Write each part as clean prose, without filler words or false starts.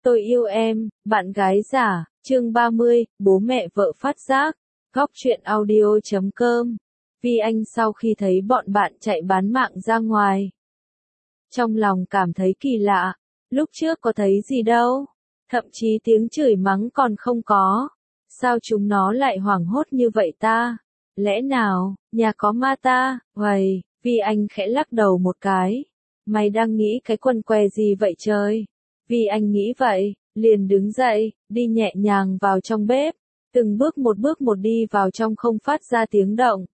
Tôi yêu em, bạn gái giả, chương 30, bố mẹ vợ phát giác, góc truyện audio.com. Vi Anh sau khi thấy bọn bạn chạy bán mạng ra ngoài, trong lòng cảm thấy kỳ lạ, lúc trước có thấy gì đâu, thậm chí tiếng chửi mắng còn không có. Sao chúng nó lại hoảng hốt như vậy ta? Lẽ nào, nhà có ma ta? Uầy, Vi Anh khẽ lắc đầu một cái. Mày đang nghĩ cái quần què gì vậy trời? Vi Anh nghĩ vậy, liền đứng dậy, đi nhẹ nhàng vào trong bếp, từng bước một đi vào trong không phát ra tiếng động.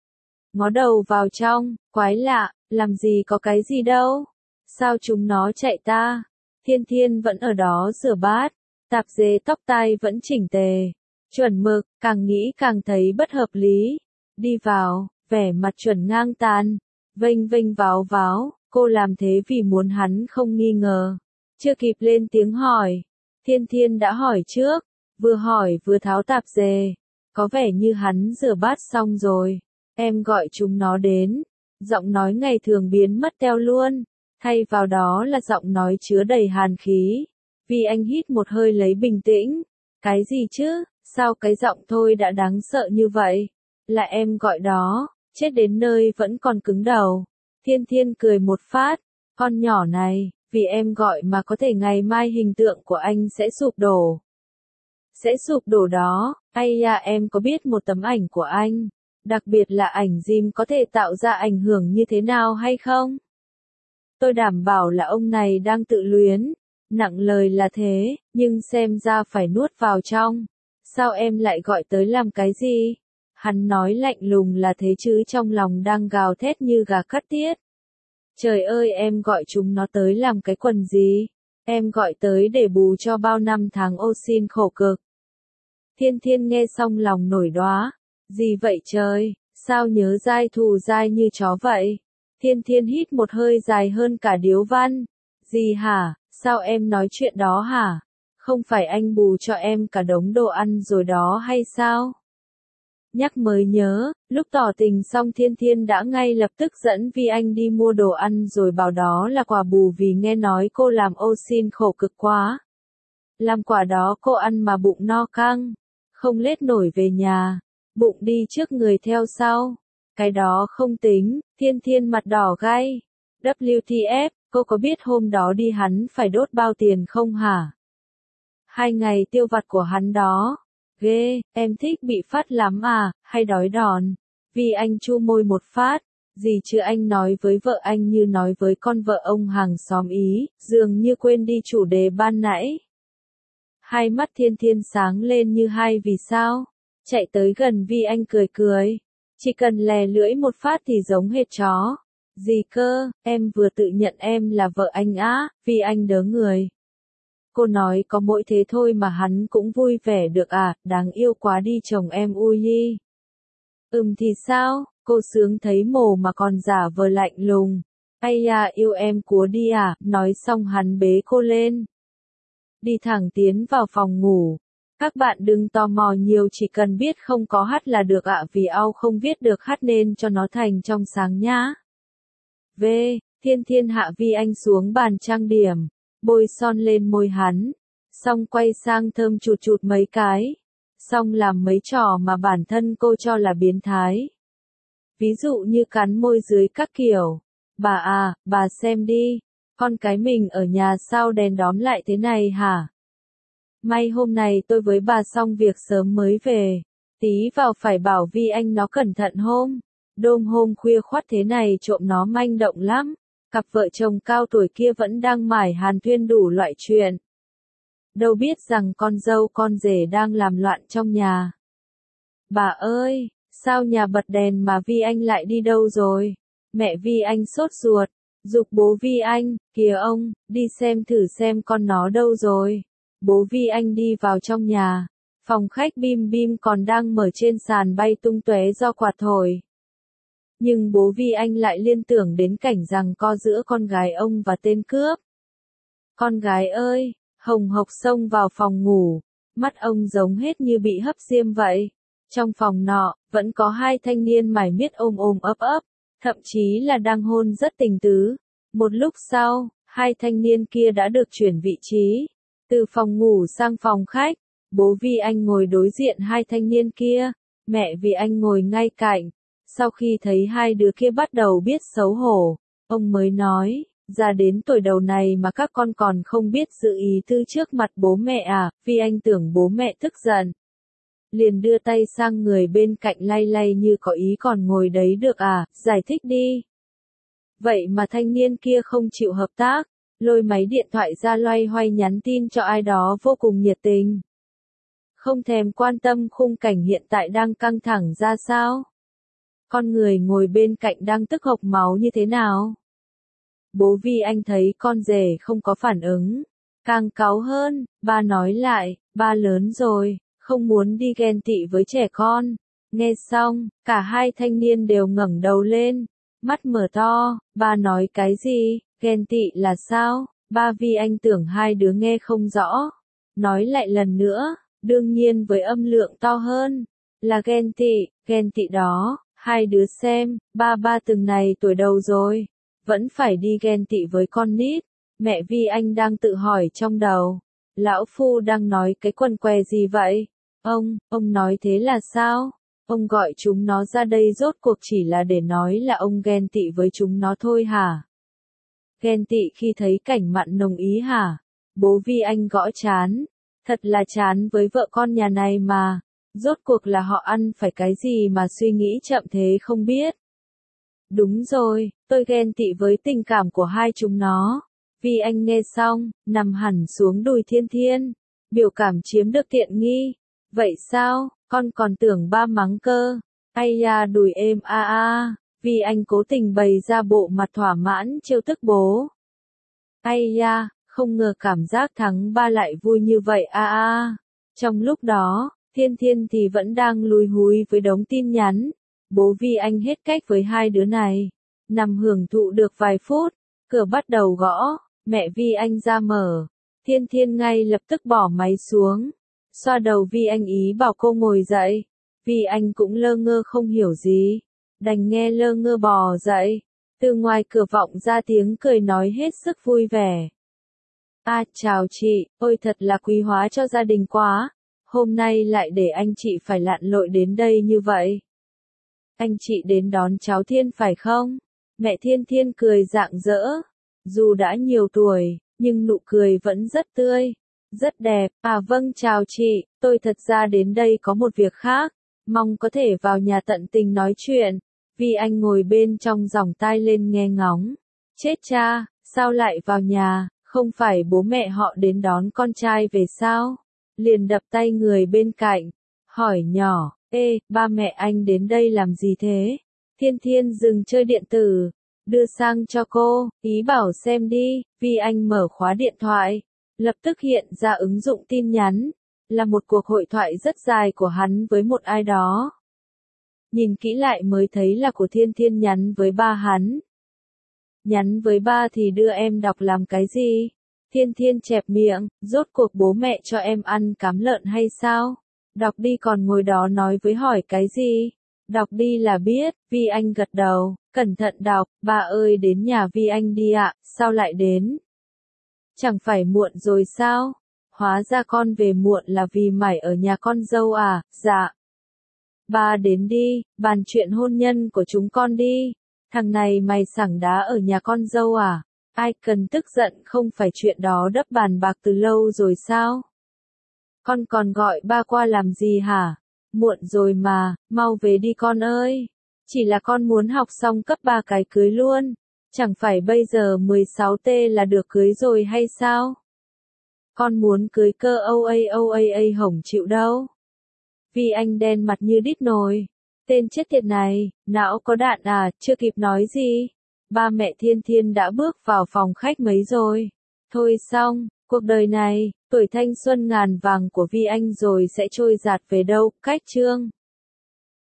Ngó đầu vào trong, quái lạ, làm gì có cái gì đâu? Sao chúng nó chạy ta? Thiên Thiên vẫn ở đó rửa bát, tạp dề tóc tai vẫn chỉnh tề, chuẩn mực, càng nghĩ càng thấy bất hợp lý. Đi vào, vẻ mặt chuẩn ngang tàn, vênh vênh váo váo, cô làm thế vì muốn hắn không nghi ngờ. Chưa kịp lên tiếng hỏi, Thiên Thiên đã hỏi trước, vừa hỏi vừa tháo tạp dề, có vẻ như hắn rửa bát xong rồi. Em gọi chúng nó đến, giọng nói ngày thường biến mất teo luôn, thay vào đó là giọng nói chứa đầy hàn khí. Vi Anh hít một hơi lấy bình tĩnh, cái gì chứ, sao cái giọng thôi đã đáng sợ như vậy, là em gọi đó, chết đến nơi vẫn còn cứng đầu. Thiên Thiên cười một phát, con nhỏ này, vì em gọi mà có thể ngày mai hình tượng của anh sẽ sụp đổ. Sẽ sụp đổ đó, ai da em có biết một tấm ảnh của anh, đặc biệt là ảnh Jim có thể tạo ra ảnh hưởng như thế nào hay không? Tôi đảm bảo là ông này đang tự luyến, nặng lời là thế, nhưng xem ra phải nuốt vào trong. Sao em lại gọi tới làm cái gì? Hắn nói lạnh lùng là thế chứ trong lòng đang gào thét như gà cắt tiết. Trời ơi, em gọi chúng nó tới làm cái quần gì? Em gọi tới để bù cho bao năm tháng ô xin khổ cực. Thiên Thiên nghe xong lòng nổi đoá. Gì vậy trời, sao nhớ dai thù dai như chó vậy? Thiên Thiên hít một hơi dài hơn cả điếu văn. Gì hả, sao em nói chuyện đó hả? Không phải anh bù cho em cả đống đồ ăn rồi đó hay sao? Nhắc mới nhớ, lúc tỏ tình xong Thiên Thiên đã ngay lập tức dẫn Vi Anh đi mua đồ ăn rồi bảo đó là quà bù vì nghe nói cô làm ô xin khổ cực quá. Làm quả đó cô ăn mà bụng no căng, không lết nổi về nhà, bụng đi trước người theo sau. Cái đó không tính, Thiên Thiên mặt đỏ gay. WTF, cô có biết hôm đó đi hắn phải đốt bao tiền không hả? 2 ngày tiêu vặt của hắn đó. Ghê, em thích bị phát lắm à, hay đói đòn? Vì anh chu môi một phát, gì chứ anh nói với vợ anh như nói với con vợ ông hàng xóm ý, dường như quên đi chủ đề ban nãy. Hai mắt Thiên Thiên sáng lên như hai vì sao, chạy tới gần Vi Anh cười cười, chỉ cần lè lưỡi một phát thì giống hệt chó. Gì cơ, em vừa tự nhận em là vợ anh á, Vi Anh đớ người. Cô nói có mỗi thế thôi mà hắn cũng vui vẻ được à, đáng yêu quá đi chồng em ui đi. Thì sao, cô sướng thấy mồ mà còn giả vờ lạnh lùng. Ây da yêu em cúa đi à, nói xong hắn bế cô lên. Đi thẳng tiến vào phòng ngủ. Các bạn đừng tò mò nhiều, chỉ cần biết không có hát là được ạ, vì ao không viết được hát nên cho nó thành trong sáng nhá. V. Thiên Thiên hạ Vi Anh xuống bàn trang điểm, bôi son lên môi hắn, xong quay sang thơm chụt chụt mấy cái, xong làm mấy trò mà bản thân cô cho là biến thái. Ví dụ như cắn môi dưới các kiểu. Bà à, bà xem đi, con cái mình ở nhà sao đèn đóm lại thế này hả? May hôm nay tôi với bà xong việc sớm mới về, tí vào phải bảo Vi Anh nó cẩn thận đêm hôm khuya khoắt thế này trộm nó manh động lắm. Cặp vợ chồng cao tuổi kia vẫn đang mải hàn huyên đủ loại chuyện. Đâu biết rằng con dâu con rể đang làm loạn trong nhà. Bà ơi, sao nhà bật đèn mà Vi Anh lại đi đâu rồi? Mẹ Vi Anh sốt ruột, giục bố Vi Anh, kìa ông, đi xem thử xem con nó đâu rồi. Bố Vi Anh đi vào trong nhà, phòng khách bim bim còn đang mở trên sàn bay tung tóe do quạt thổi. Nhưng bố Vi Anh lại liên tưởng đến cảnh giằng co giữa con gái ông và tên cướp. Con gái ơi, hồng hộc xông vào phòng ngủ, mắt ông giống hết như bị hấp diêm vậy. Trong phòng nọ, vẫn có hai thanh niên mải miết ôm ôm ấp ấp, thậm chí là đang hôn rất tình tứ. Một lúc sau, hai thanh niên kia đã được chuyển vị trí. Từ phòng ngủ sang phòng khách, bố Vi Anh ngồi đối diện hai thanh niên kia, mẹ Vi Anh ngồi ngay cạnh. Sau khi thấy hai đứa kia bắt đầu biết xấu hổ, ông mới nói, ra đến tuổi đầu này mà các con còn không biết giữ ý tư trước mặt bố mẹ à, Vi Anh tưởng bố mẹ tức giận. Liền đưa tay sang người bên cạnh lay lay như có ý còn ngồi đấy được à, giải thích đi. Vậy mà thanh niên kia không chịu hợp tác, lôi máy điện thoại ra loay hoay nhắn tin cho ai đó vô cùng nhiệt tình. Không thèm quan tâm khung cảnh hiện tại đang căng thẳng ra sao. Con người ngồi bên cạnh đang tức hộc máu như thế nào. Bố Vi Anh thấy con rể không có phản ứng, càng cáu hơn, ba nói lại, ba lớn rồi, không muốn đi ghen tị với trẻ con. Nghe xong, cả hai thanh niên đều ngẩng đầu lên, mắt mở to, ba nói cái gì, ghen tị là sao, ba Vi Anh tưởng hai đứa nghe không rõ. Nói lại lần nữa, đương nhiên với âm lượng to hơn, là ghen tị đó, hai đứa xem, ba từng này tuổi đầu rồi, vẫn phải đi ghen tị với con nít. Mẹ Vi Anh đang tự hỏi trong đầu, lão phu đang nói cái quần què gì vậy? Ông nói thế là sao? Ông gọi chúng nó ra đây rốt cuộc chỉ là để nói là ông ghen tị với chúng nó thôi hả? Ghen tị khi thấy cảnh mặn nồng ý hả? Bố Vi Anh gõ chán. Thật là chán với vợ con nhà này mà. Rốt cuộc là họ ăn phải cái gì mà suy nghĩ chậm thế không biết. Đúng rồi, tôi ghen tị với tình cảm của hai chúng nó. Vi Anh nghe xong, nằm hẳn xuống đùi Thiên Thiên. Biểu cảm chiếm được tiện nghi. Vậy sao, con còn tưởng ba mắng cơ. Ai da đùi êm a a. Vi Anh cố tình bày ra bộ mặt thỏa mãn trêu tức bố. Ai da, không ngờ cảm giác thắng ba lại vui như vậy a a. Trong lúc đó, Thiên Thiên thì vẫn đang lùi húi với đống tin nhắn. Bố Vi Anh hết cách với hai đứa này. Nằm hưởng thụ được vài phút, cửa bắt đầu gõ, mẹ Vi Anh ra mở. Thiên Thiên ngay lập tức bỏ máy xuống. Xoa đầu Vi Anh ý bảo cô ngồi dậy. Vi Anh cũng lơ ngơ không hiểu gì. Đành nghe lơ ngơ bò dậy. Từ ngoài cửa vọng ra tiếng cười nói hết sức vui vẻ. Chào chị, ôi thật là quý hóa cho gia đình quá. Hôm nay lại để anh chị phải lặn lội đến đây như vậy. Anh chị đến đón cháu Thiên phải không? Mẹ Thiên Thiên cười rạng rỡ. Dù đã nhiều tuổi, nhưng nụ cười vẫn rất tươi, rất đẹp. Vâng chào chị, tôi thật ra đến đây có một việc khác. Mong có thể vào nhà tận tình nói chuyện. Vi Anh ngồi bên trong giỏng tai lên nghe ngóng. Chết cha, sao lại vào nhà, không phải bố mẹ họ đến đón con trai về sao? Liền đập tay người bên cạnh, hỏi nhỏ, ba mẹ anh đến đây làm gì thế? Thiên Thiên dừng chơi điện tử, đưa sang cho cô, ý bảo xem đi. Vi Anh mở khóa điện thoại, lập tức hiện ra ứng dụng tin nhắn, là một cuộc hội thoại rất dài của hắn với một ai đó. Nhìn kỹ lại mới thấy là của Thiên Thiên nhắn với ba hắn. Nhắn với ba thì đưa em đọc làm cái gì? Thiên Thiên chẹp miệng, rốt cuộc bố mẹ cho em ăn cám lợn hay sao? Đọc đi còn ngồi đó nói với hỏi cái gì? Đọc đi là biết. Vi Anh gật đầu, cẩn thận đọc, ba ơi đến nhà Vi Anh đi ạ, sao lại đến? Chẳng phải muộn rồi sao? Hóa ra con về muộn là vì mải ở nhà con dâu à? Dạ. Ba đến đi, bàn chuyện hôn nhân của chúng con đi. Thằng này mày sảng đá ở nhà con dâu à? Ai cần tức giận, không phải chuyện đó đắp bàn bạc từ lâu rồi sao? Con còn gọi ba qua làm gì hả? Muộn rồi mà, mau về đi con ơi. Chỉ là con muốn học xong cấp 3 cái cưới luôn. Chẳng phải bây giờ 16T là được cưới rồi hay sao? Con muốn cưới cơ OA hổng chịu đâu. Vi Anh đen mặt như đít nồi. Tên chết tiệt này, não có đạn à, chưa kịp nói gì. Ba mẹ Thiên Thiên đã bước vào phòng khách mấy rồi. Thôi xong, cuộc đời này, tuổi thanh xuân ngàn vàng của Vi Anh rồi sẽ trôi dạt về đâu, cách chương.